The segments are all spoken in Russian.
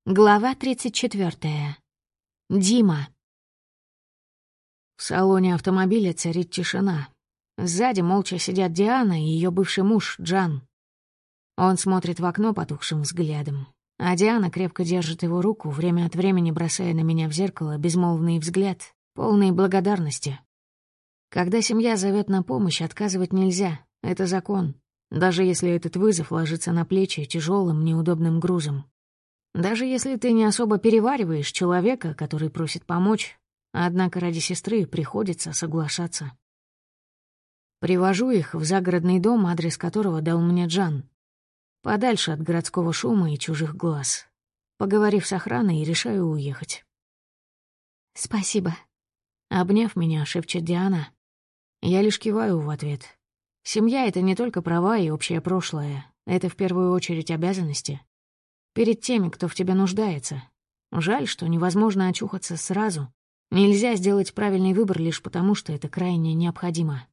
Глава 34. Дима. В салоне автомобиля царит тишина. Сзади молча сидят Диана и ее бывший муж Джан. Он смотрит в окно потухшим взглядом, а Диана крепко держит его руку, время от времени бросая на меня в зеркало безмолвный взгляд, полный благодарности. Когда семья зовет на помощь, отказывать нельзя, это закон, даже если этот вызов ложится на плечи тяжелым, неудобным грузом. Даже если ты не особо перевариваешь человека, который просит помочь, однако ради сестры приходится соглашаться. Привожу их в загородный дом, адрес которого дал мне Джан. Подальше от городского шума и чужих глаз. Поговорив с охраной, решаю уехать. «Спасибо», — обняв меня, шепчет Диана. Я лишь киваю в ответ. Семья — это не только права и общее прошлое. Это в первую очередь обязанности. Перед теми, кто в тебе нуждается. Жаль, что невозможно очухаться сразу. Нельзя сделать правильный выбор лишь потому, что это крайне необходимо.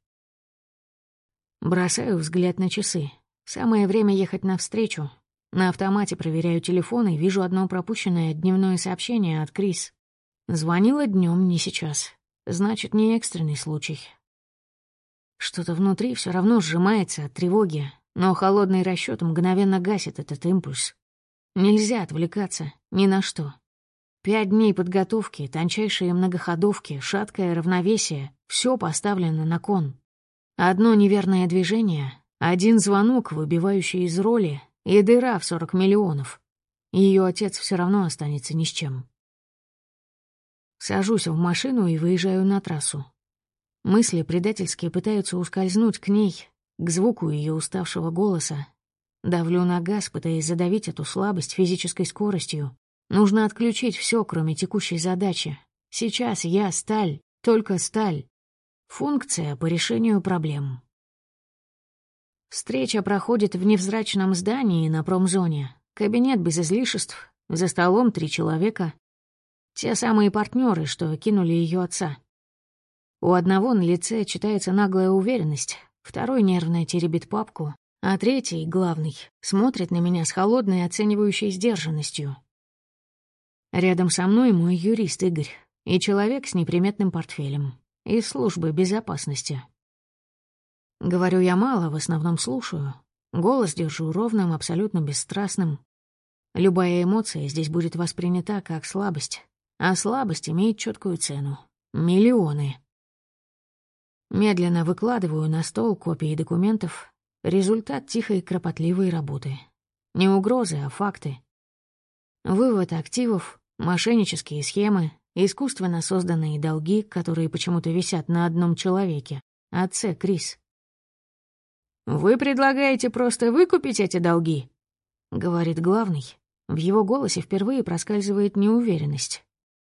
Бросаю взгляд на часы. Самое время ехать навстречу. На автомате проверяю телефон и вижу одно пропущенное дневное сообщение от Крис. Звонила днем, не сейчас. Значит, не экстренный случай. Что-то внутри все равно сжимается от тревоги, но холодный расчет мгновенно гасит этот импульс. Нельзя отвлекаться ни на что. 5 дней подготовки, тончайшие многоходовки, шаткое равновесие — все поставлено на кон. Одно неверное движение, один звонок, выбивающий из роли, и дыра в 40 миллионов. Ее отец все равно останется ни с чем. Сажусь в машину и выезжаю на трассу. Мысли предательски пытаются ускользнуть к ней, к звуку ее уставшего голоса. Давлю на газ, пытаясь задавить эту слабость физической скоростью. Нужно отключить все, кроме текущей задачи. Сейчас я сталь, только сталь. Функция по решению проблем. Встреча проходит в невзрачном здании на промзоне. Кабинет без излишеств, за столом 3 человека. Те самые партнеры, что кинули ее отца. У одного на лице читается наглая уверенность, второй нервно теребит папку, а третий, главный, смотрит на меня с холодной оценивающей сдержанностью. Рядом со мной мой юрист Игорь и человек с неприметным портфелем из службы безопасности. Говорю я мало, в основном слушаю. Голос держу ровным, абсолютно бесстрастным. Любая эмоция здесь будет воспринята как слабость, а слабость имеет четкую цену — миллионы. Медленно выкладываю на стол копии документов. Результат тихой и кропотливой работы. Не угрозы, а факты. Вывод активов, мошеннические схемы, искусственно созданные долги, которые почему-то висят на одном человеке — отце Крис. «Вы предлагаете просто выкупить эти долги?» — говорит главный. В его голосе впервые проскальзывает неуверенность.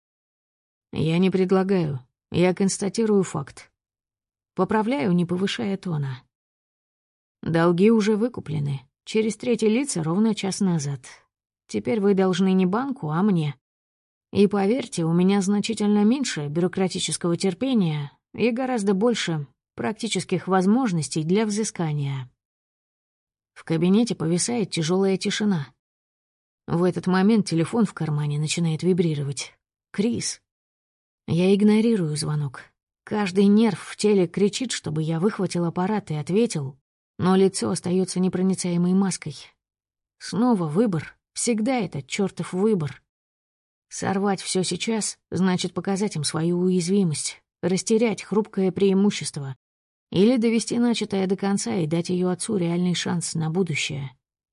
«Я не предлагаю, я констатирую факт. Поправляю, не повышая тона. Долги уже выкуплены. Через третьи лица ровно час назад. Теперь вы должны не банку, а мне. И поверьте, у меня значительно меньше бюрократического терпения и гораздо больше практических возможностей для взыскания». В кабинете повисает тяжелая тишина. В этот момент телефон в кармане начинает вибрировать. Крис. Я игнорирую звонок. Каждый нерв в теле кричит, чтобы я выхватил аппарат и ответил, но лицо остается непроницаемой маской. Снова выбор. Всегда этот чертов выбор. Сорвать все сейчас значит показать им свою уязвимость, растерять хрупкое преимущество или довести начатое до конца и дать ее отцу реальный шанс на будущее.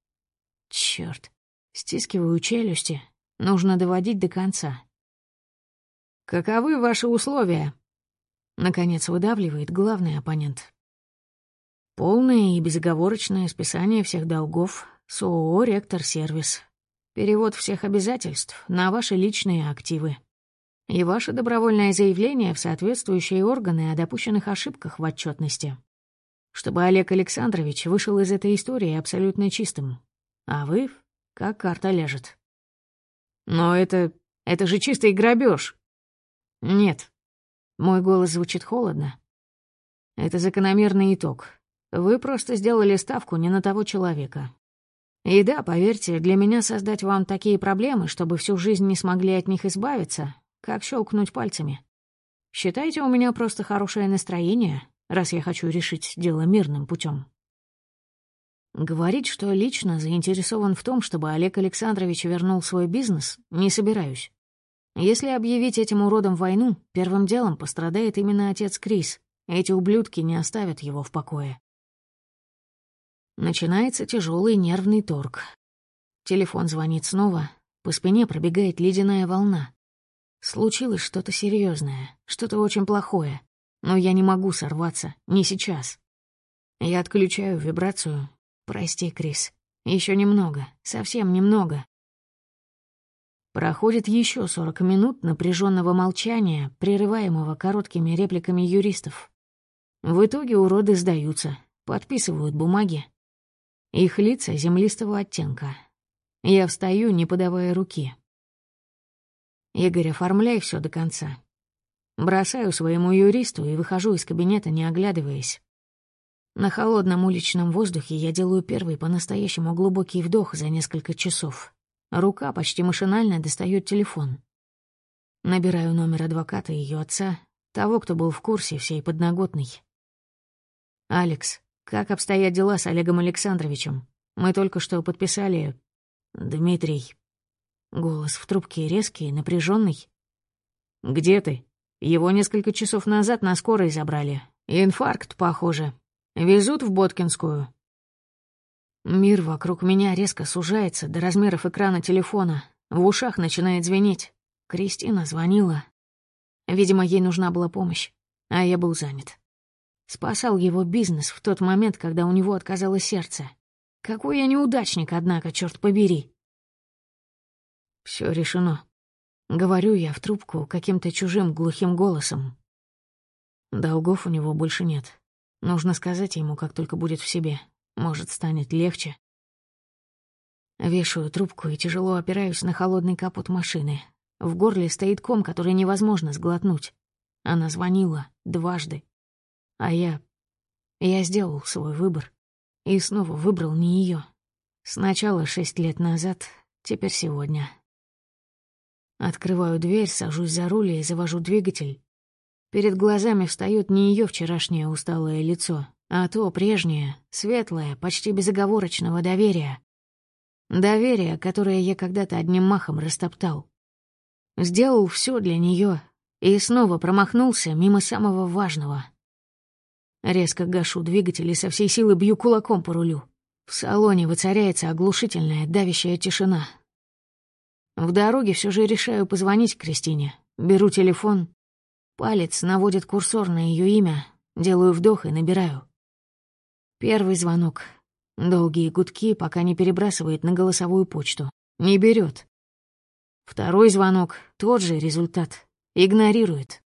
Черт, стискиваю челюсти. Нужно доводить до конца. «Каковы ваши условия?» Наконец выдавливает главный оппонент. Полное и безоговорочное списание всех долгов с ООО «Ректор-сервис». Перевод всех обязательств на ваши личные активы. И ваше добровольное заявление в соответствующие органы о допущенных ошибках в отчетности. Чтобы Олег Александрович вышел из этой истории абсолютно чистым. А вы, как карта ляжет. «Но это же чистый грабеж. «Нет». Мой голос звучит холодно. «Это закономерный итог. Вы просто сделали ставку не на того человека. И да, поверьте, для меня создать вам такие проблемы, чтобы всю жизнь не смогли от них избавиться, как щелкнуть пальцами. Считайте, у меня просто хорошее настроение, раз я хочу решить дело мирным путем. Говорить, что лично заинтересован в том, чтобы Олег Александрович вернул свой бизнес, не собираюсь. Если объявить этим уродам войну, первым делом пострадает именно отец Крис. Эти ублюдки не оставят его в покое. Начинается тяжелый нервный торг. Телефон звонит снова, по спине пробегает ледяная волна. Случилось что-то серьезное, что-то очень плохое, но я не могу сорваться, не сейчас. Я отключаю вибрацию. «Прости, Крис. Еще немного, совсем немного». Проходит еще 40 минут напряженного молчания, прерываемого короткими репликами юристов. В итоге уроды сдаются, подписывают бумаги. Их лица землистого оттенка. Я встаю, не подавая руки. «Игорь, оформляй все до конца». Бросаю своему юристу и выхожу из кабинета, не оглядываясь. На холодном уличном воздухе я делаю первый по-настоящему глубокий вдох за несколько часов. Рука почти машинально достает телефон. Набираю номер адвоката ее отца, того, кто был в курсе всей подноготной. «Алекс, как обстоят дела с Олегом Александровичем? Мы только что подписали...» «Дмитрий». Голос в трубке резкий, напряженный. «Где ты? Его несколько часов назад на скорой забрали. Инфаркт, похоже. Везут в Боткинскую». Мир вокруг меня резко сужается до размеров экрана телефона. В ушах начинает звенеть. Кристина звонила. Видимо, ей нужна была помощь, а я был занят. Спасал его бизнес в тот момент, когда у него отказало сердце. Какой я неудачник, однако, черт побери. Все решено. Говорю я в трубку каким-то чужим глухим голосом. Долгов у него больше нет. Нужно сказать ему, как только будет в себе. Может, станет легче. Вешаю трубку и тяжело опираюсь на холодный капот машины. В горле стоит ком, который невозможно сглотнуть. Она звонила дважды. А я сделал свой выбор. И снова выбрал не ее. Сначала 6 лет назад, теперь сегодня. Открываю дверь, сажусь за руль и завожу двигатель. Перед глазами встает не ее вчерашнее усталое лицо, а то прежнее, светлое, почти безоговорочного доверия. Доверие, которое я когда-то одним махом растоптал. Сделал все для нее и снова промахнулся мимо самого важного. Резко гашу двигатель и со всей силы бью кулаком по рулю. В салоне воцаряется оглушительная, давящая тишина. В дороге все же решаю позвонить Кристине. Беру телефон. Палец наводит курсор на ее имя. Делаю вдох и набираю. Первый звонок. Долгие гудки, пока не перебрасывает на голосовую почту. Не берет. Второй звонок. Тот же результат. Игнорирует.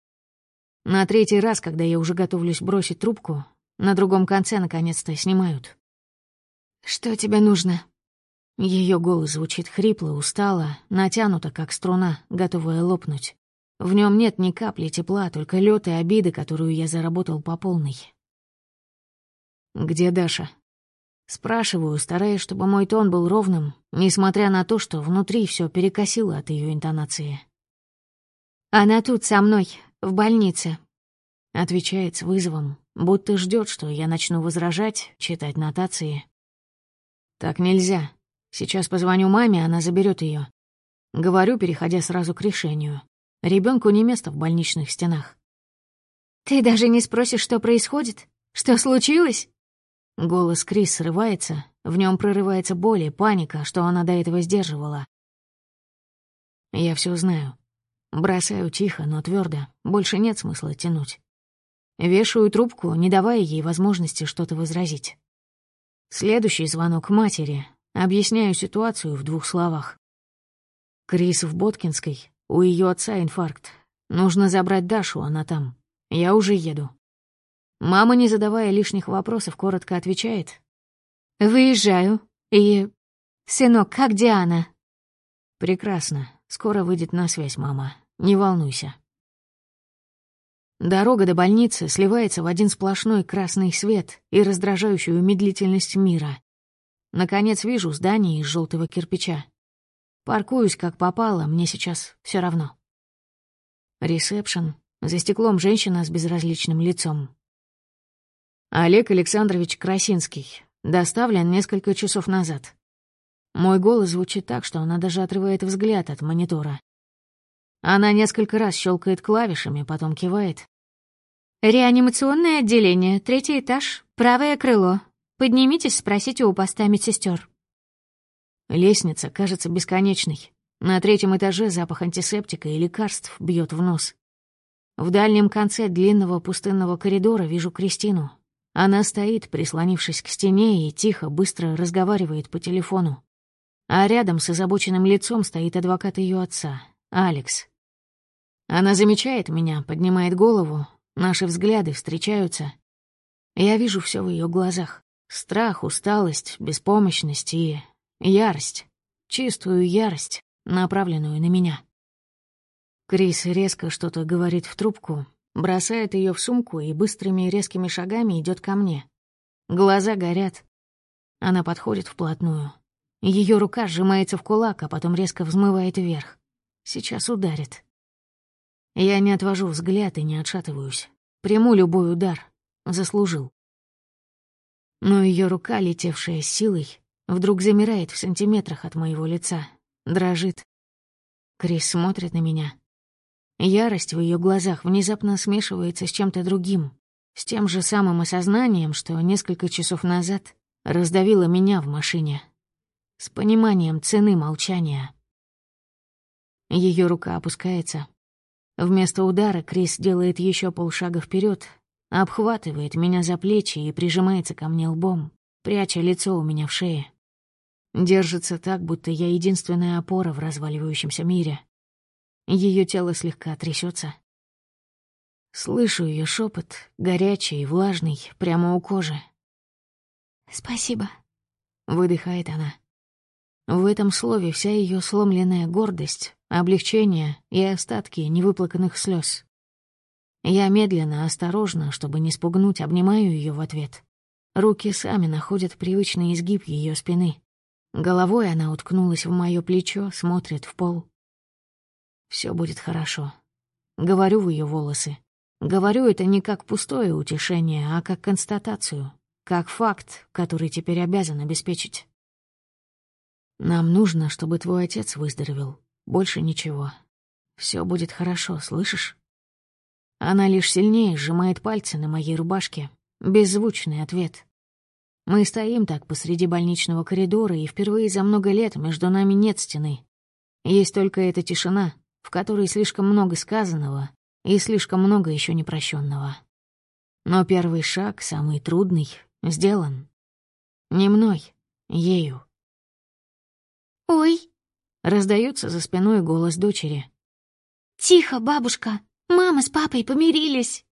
На третий раз, когда я уже готовлюсь бросить трубку, на другом конце наконец-то снимают. «Что тебе нужно?» Ее голос звучит хрипло, устало, натянуто, как струна, готовая лопнуть. В нем нет ни капли тепла, только лёд и обиды, которую я заработал по полной. «Где Даша?» Спрашиваю, стараясь, чтобы мой тон был ровным, несмотря на то, что внутри все перекосило от ее интонации. «Она тут со мной, в больнице», — отвечает с вызовом, будто ждет, что я начну возражать, читать нотации. «Так нельзя. Сейчас позвоню маме, она заберет ее. Говорю, переходя сразу к решению. Ребенку не место в больничных стенах. «Ты даже не спросишь, что происходит? Что случилось?» Голос Крис срывается, в нем прорывается боль и паника, что она до этого сдерживала. Я все знаю. Бросаю тихо, но твердо. Больше нет смысла тянуть. Вешаю трубку, не давая ей возможности что-то возразить. Следующий звонок матери. Объясняю ситуацию в 2 словах. Крис в Боткинской. У ее отца инфаркт. Нужно забрать Дашу, она там. Я уже еду. Мама, не задавая лишних вопросов, коротко отвечает. «Выезжаю. И... Сынок, как Диана?» «Прекрасно. Скоро выйдет на связь, мама. Не волнуйся». Дорога до больницы сливается в один сплошной красный свет и раздражающую медлительность мира. Наконец вижу здание из желтого кирпича. Паркуюсь как попало, мне сейчас все равно. Ресепшн. За стеклом женщина с безразличным лицом. Олег Александрович Красинский. Доставлен несколько часов назад. Мой голос звучит так, что она даже отрывает взгляд от монитора. Она несколько раз щелкает клавишами, потом кивает. «Реанимационное отделение, 3-й этаж, правое крыло. Поднимитесь, спросите у поста медсестер». Лестница кажется бесконечной. На 3-м этаже запах антисептика и лекарств бьет в нос. В дальнем конце длинного пустынного коридора вижу Кристину. Она стоит, прислонившись к стене, и тихо, быстро разговаривает по телефону. А рядом с озабоченным лицом стоит адвокат ее отца, Алекс. Она замечает меня, поднимает голову, наши взгляды встречаются. Я вижу все в ее глазах. Страх, усталость, беспомощность и ярость. Чистую ярость, направленную на меня. Крис резко что-то говорит в трубку, бросает ее в сумку и быстрыми резкими шагами идет ко мне. Глаза горят. Она подходит вплотную. Ее рука сжимается в кулак, а потом резко взмывает вверх. Сейчас ударит. Я не отвожу взгляд и не отшатываюсь. Приму любой удар. Заслужил. Но ее рука, летевшая с силой, вдруг замирает в сантиметрах от моего лица. Дрожит. Крис смотрит на меня. Ярость в ее глазах внезапно смешивается с чем-то другим, с тем же самым осознанием, что несколько часов назад раздавило меня в машине. С пониманием цены молчания. Ее рука опускается. Вместо удара Крис делает еще полшага вперед, обхватывает меня за плечи и прижимается ко мне лбом, пряча лицо у меня в шее. Держится так, будто я единственная опора в разваливающемся мире. Ее тело слегка трясется. Слышу ее шепот, горячий и влажный, прямо у кожи. «Спасибо», — выдыхает она. В этом слове вся ее сломленная гордость, облегчение и остатки невыплаканных слез. Я медленно, осторожно, чтобы не спугнуть, обнимаю ее в ответ. Руки сами находят привычный изгиб ее спины. Головой она уткнулась в мое плечо, смотрит в пол. Все будет хорошо. Говорю в ее волосы. Говорю это не как пустое утешение, а как констатацию, как факт, который теперь обязан обеспечить. Нам нужно, чтобы твой отец выздоровел. Больше ничего. Все будет хорошо, слышишь? Она лишь сильнее сжимает пальцы на моей рубашке. Беззвучный ответ. Мы стоим так посреди больничного коридора, и впервые за много лет между нами нет стены. Есть только эта тишина, в которой слишком много сказанного и слишком много еще непрощенного. Но первый шаг, самый трудный, сделан. Не мной, ею. «Ой!» — раздается за спиной голос дочери. «Тихо, бабушка! Мама с папой помирились!»